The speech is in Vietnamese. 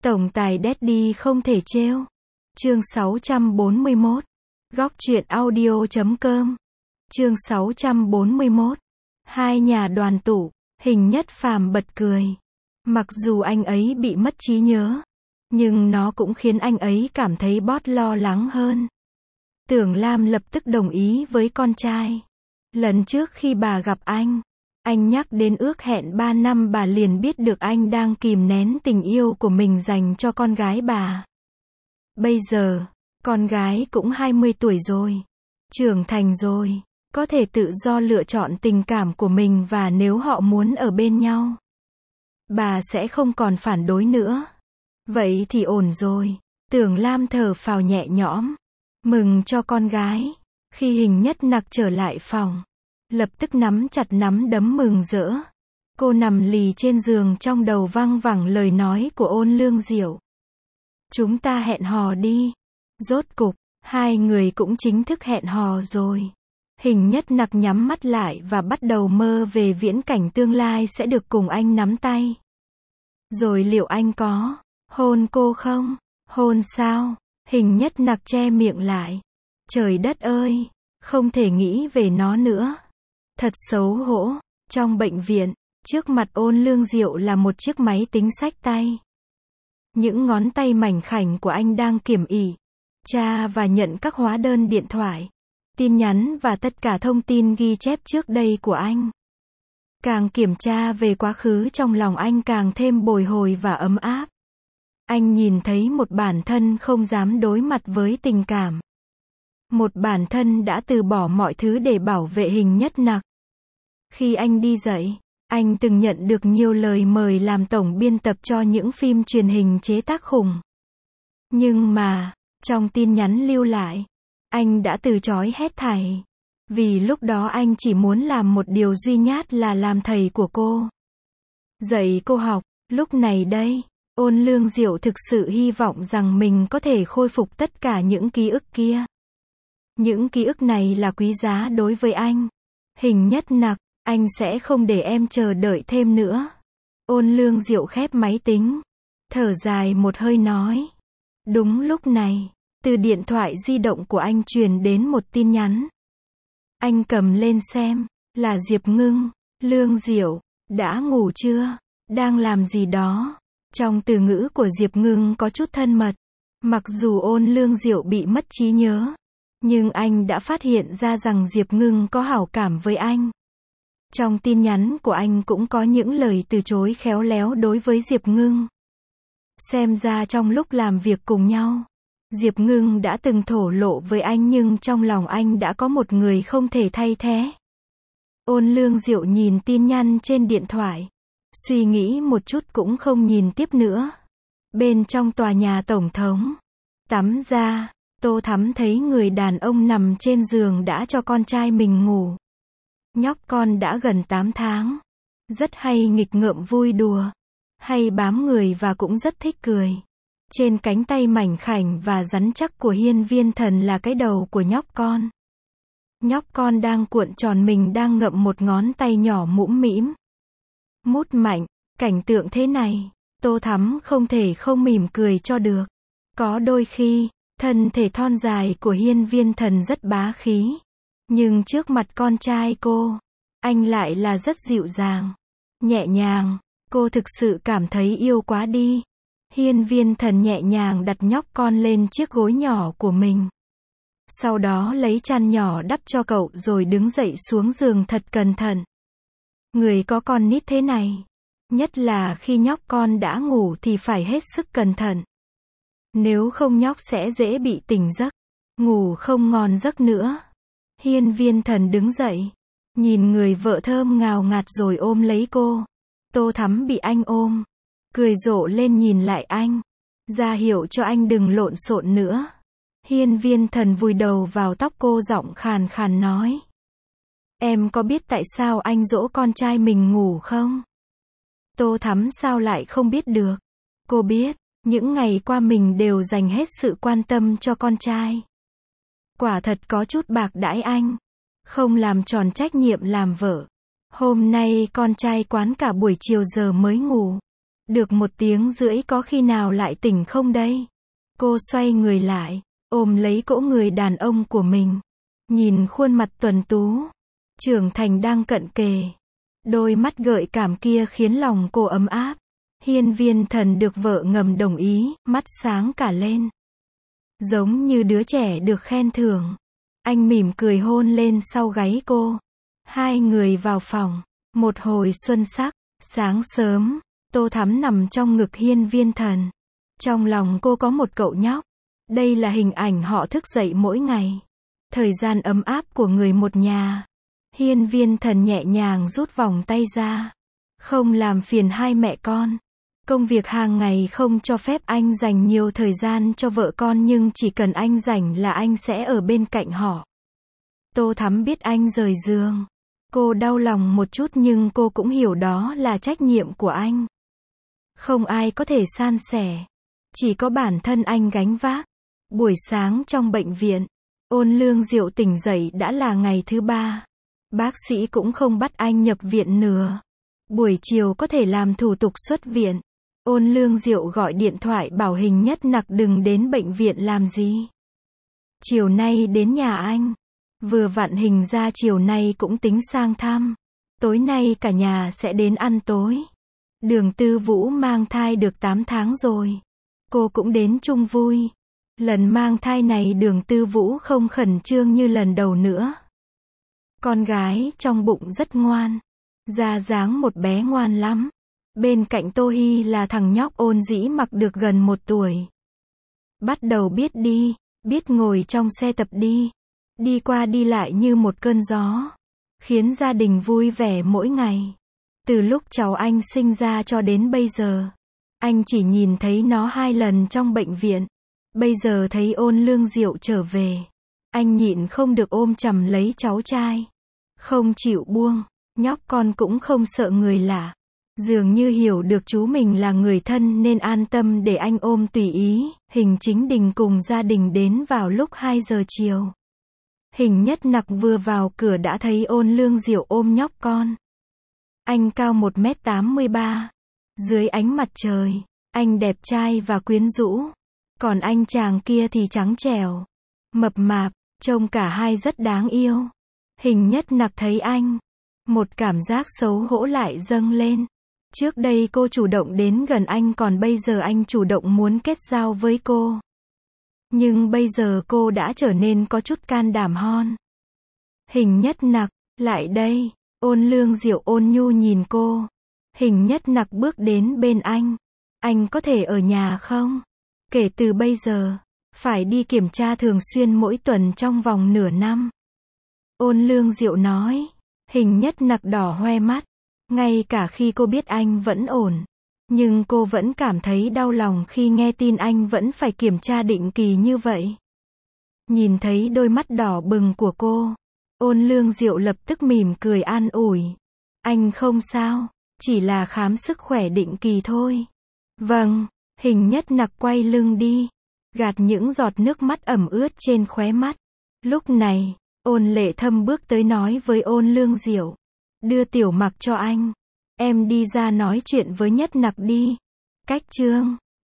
Tổng tài Daddy không thể trêu. Chương 641. Góc truyện audio.com. Chương 641. Hai nhà đoàn tụ, Hình Nhất Phàm bật cười. Mặc dù anh ấy bị mất trí nhớ, nhưng nó cũng khiến anh ấy cảm thấy bớt lo lắng hơn. Tưởng Lam lập tức đồng ý với con trai. Lần trước khi bà gặp anh nhắc đến ước hẹn 3 năm, bà liền biết được anh đang kìm nén tình yêu của mình dành cho con gái bà. Bây giờ, con gái cũng 20 tuổi rồi, trưởng thành rồi, có thể tự do lựa chọn tình cảm của mình, và nếu họ muốn ở bên nhau, bà sẽ không còn phản đối nữa. Vậy thì ổn rồi. Tưởng Lam thở phào nhẹ nhõm, mừng cho con gái. Khi Hình Nhất Nặc trở lại phòng, lập tức nắm chặt nắm đấm mừng rỡ. Cô nằm lì trên giường, trong đầu văng vẳng lời nói của Ôn Lương Diệu. Chúng ta hẹn hò đi. Rốt cục, hai người cũng chính thức hẹn hò rồi. Hình Nhất Nặc nhắm mắt lại và bắt đầu mơ về viễn cảnh tương lai sẽ được cùng anh nắm tay. Rồi liệu anh có hôn cô không? Hôn sao? Hình Nhất Nặc che miệng lại. Trời đất ơi, không thể nghĩ về nó nữa. Thật xấu hổ. Trong bệnh viện, trước mặt Ôn Lương Diệu là một chiếc máy tính xách tay. Những ngón tay mảnh khảnh của anh đang kiểm ỉ, tra và nhận các hóa đơn điện thoại, tin nhắn và tất cả thông tin ghi chép trước đây của anh. Càng kiểm tra về quá khứ, trong lòng anh càng thêm bồi hồi và ấm áp. Anh nhìn thấy một bản thân không dám đối mặt với tình cảm. Một bản thân đã từ bỏ mọi thứ để bảo vệ Hình Nhất Nặc. Khi anh đi dạy, anh từng nhận được nhiều lời mời làm tổng biên tập cho những phim truyền hình chế tác khủng. Nhưng mà, trong tin nhắn lưu lại, anh đã từ chối hết thảy. Vì lúc đó anh chỉ muốn làm một điều duy nhất là làm thầy của cô. Dạy cô học. Lúc này đây, Ôn Lương Diệu thực sự hy vọng rằng mình có thể khôi phục tất cả những ký ức kia. Những ký ức này là quý giá đối với anh. Hình Nhất Nặc, anh sẽ không để em chờ đợi thêm nữa. Ôn Lương Diệu khép máy tính, thở dài một hơi nói. Đúng lúc này, từ điện thoại di động của anh truyền đến một tin nhắn. Anh cầm lên xem, là Diệp Ngưng. Lương Diệu, đã ngủ chưa? Đang làm gì đó? Trong từ ngữ của Diệp Ngưng có chút thân mật. Mặc dù Ôn Lương Diệu bị mất trí nhớ, nhưng anh đã phát hiện ra rằng Diệp Ngưng có hảo cảm với anh. Trong tin nhắn của anh cũng có những lời từ chối khéo léo đối với Diệp Ngưng. Xem ra trong lúc làm việc cùng nhau, Diệp Ngưng đã từng thổ lộ với anh, nhưng trong lòng anh đã có một người không thể thay thế. Ôn Lương Diệu nhìn tin nhắn trên điện thoại, suy nghĩ một chút cũng không nhìn tiếp nữa. Bên trong tòa nhà tổng thống, tắm ra, Tô Thắm thấy người đàn ông nằm trên giường đã cho con trai mình ngủ. Nhóc con đã gần 8 tháng, rất hay nghịch ngợm vui đùa, hay bám người và cũng rất thích cười. Trên cánh tay mảnh khảnh và rắn chắc của Hiên Viên Thần là cái đầu của nhóc con. Nhóc con đang cuộn tròn mình, đang ngậm một ngón tay nhỏ mũm mĩm. Mút mạnh, cảnh tượng thế này, Tô Thắm không thể không mỉm cười cho được. Có đôi khi, thân thể thon dài của Hiên Viên Thần rất bá khí. Nhưng trước mặt con trai cô, anh lại là rất dịu dàng, nhẹ nhàng. Cô thực sự cảm thấy yêu quá đi. Hiên Viên Thần nhẹ nhàng đặt nhóc con lên chiếc gối nhỏ của mình. Sau đó lấy chăn nhỏ đắp cho cậu rồi đứng dậy xuống giường thật cẩn thận. Người có con nít thế này, nhất là khi nhóc con đã ngủ thì phải hết sức cẩn thận. Nếu không nhóc sẽ dễ bị tỉnh giấc, ngủ không ngon giấc nữa. Hiên Viên Thần đứng dậy, nhìn người vợ thơm ngào ngạt rồi ôm lấy cô. Tô Thắm bị anh ôm, cười rộ lên nhìn lại anh, ra hiệu cho anh đừng lộn xộn nữa. Hiên Viên Thần vùi đầu vào tóc cô, giọng khàn khàn nói. Em có biết tại sao anh dỗ con trai mình ngủ không? Tô Thắm sao lại không biết được. Cô biết, những ngày qua mình đều dành hết sự quan tâm cho con trai. Quả thật có chút bạc đãi anh, không làm tròn trách nhiệm làm vợ. Hôm nay con trai quán cả buổi chiều giờ mới ngủ. Được 1 tiếng rưỡi có khi nào lại tỉnh không đây? Cô xoay người lại, ôm lấy cỗ người đàn ông của mình. Nhìn khuôn mặt tuấn tú, trưởng thành đang cận kề. Đôi mắt gợi cảm kia khiến lòng cô ấm áp. Hiên Viên Thần được vợ ngầm đồng ý, mắt sáng cả lên. Giống như đứa trẻ được khen thưởng. Anh mỉm cười hôn lên sau gáy cô. Hai người vào phòng. Một hồi xuân sắc, sáng sớm, Tô Thắm nằm trong ngực Hiên Viên Thần. Trong lòng cô có một cậu nhóc. Đây là hình ảnh họ thức dậy mỗi ngày. Thời gian ấm áp của người một nhà. Hiên Viên Thần nhẹ nhàng rút vòng tay ra. Không làm phiền hai mẹ con. Công việc hàng ngày không cho phép anh dành nhiều thời gian cho vợ con, nhưng chỉ cần anh rảnh là anh sẽ ở bên cạnh họ. Tô Thắm biết anh rời giường. Cô đau lòng một chút nhưng cô cũng hiểu đó là trách nhiệm của anh. Không ai có thể san sẻ. Chỉ có bản thân anh gánh vác. Buổi sáng trong bệnh viện, Ôn Lương Diệu tỉnh dậy đã là ngày thứ 3. Bác sĩ cũng không bắt anh nhập viện nữa. Buổi chiều có thể làm thủ tục xuất viện. Ôn Lương Diệu gọi điện thoại bảo Hình Nhất Nặc đừng đến bệnh viện làm gì. Chiều nay đến nhà anh. Vừa vặn Hình ra chiều nay cũng tính sang thăm. Tối nay cả nhà sẽ đến ăn tối. Đường Tư Vũ mang thai được 8 tháng rồi. Cô cũng đến chung vui. Lần mang thai này Đường Tư Vũ không khẩn trương như lần đầu nữa. Con gái trong bụng rất ngoan. Ra dáng một bé ngoan lắm. Bên cạnh Tô Hy là thằng nhóc Ôn Dĩ Mặc được gần 1 tuổi. Bắt đầu biết đi, biết ngồi trong xe tập đi. Đi qua đi lại như một cơn gió. Khiến gia đình vui vẻ mỗi ngày. Từ lúc cháu anh sinh ra cho đến bây giờ, anh chỉ nhìn thấy nó 2 lần trong bệnh viện. Bây giờ thấy Ôn Lương Diệu trở về, anh nhịn không được ôm chầm lấy cháu trai. Không chịu buông, nhóc con cũng không sợ người lạ. Dường như hiểu được chú mình là người thân nên an tâm để anh ôm tùy ý. Hình Chính Đình cùng gia đình đến vào lúc 2 giờ chiều. Hình Nhất Nặc vừa vào cửa đã thấy Ôn Lương Diệu ôm nhóc con. Anh cao 1m83. Dưới ánh mặt trời, anh đẹp trai và quyến rũ. Còn anh chàng kia thì trắng trẻo, mập mạp, trông cả hai rất đáng yêu. Hình Nhất Nặc thấy anh, một cảm giác xấu hổ lại dâng lên. Trước đây cô chủ động đến gần anh, còn bây giờ anh chủ động muốn kết giao với cô. Nhưng bây giờ cô đã trở nên có chút can đảm hơn. Hình Nhất Nặc, lại đây. Ôn Lương Diệu ôn nhu nhìn cô. Hình Nhất Nặc bước đến bên anh. Anh có thể ở nhà không? Kể từ bây giờ, phải đi kiểm tra thường xuyên mỗi tuần trong vòng nửa năm. Ôn Lương Diệu nói. Hình Nhất Nặc đỏ hoe mắt. Ngay cả khi cô biết anh vẫn ổn, nhưng cô vẫn cảm thấy đau lòng khi nghe tin anh vẫn phải kiểm tra định kỳ như vậy. Nhìn thấy đôi mắt đỏ bừng của cô, Ôn Lương Diệu lập tức mỉm cười an ủi. Anh không sao, chỉ là khám sức khỏe định kỳ thôi. Vâng. Hình Nhất Nặc quay lưng đi, gạt những giọt nước mắt ẩm ướt trên khóe mắt. Lúc này, Ôn Lệ Thâm bước tới nói với Ôn Lương Diệu. Đưa Tiểu Mặc cho anh. Em đi ra nói chuyện với Nhất Nặc đi. Cách chương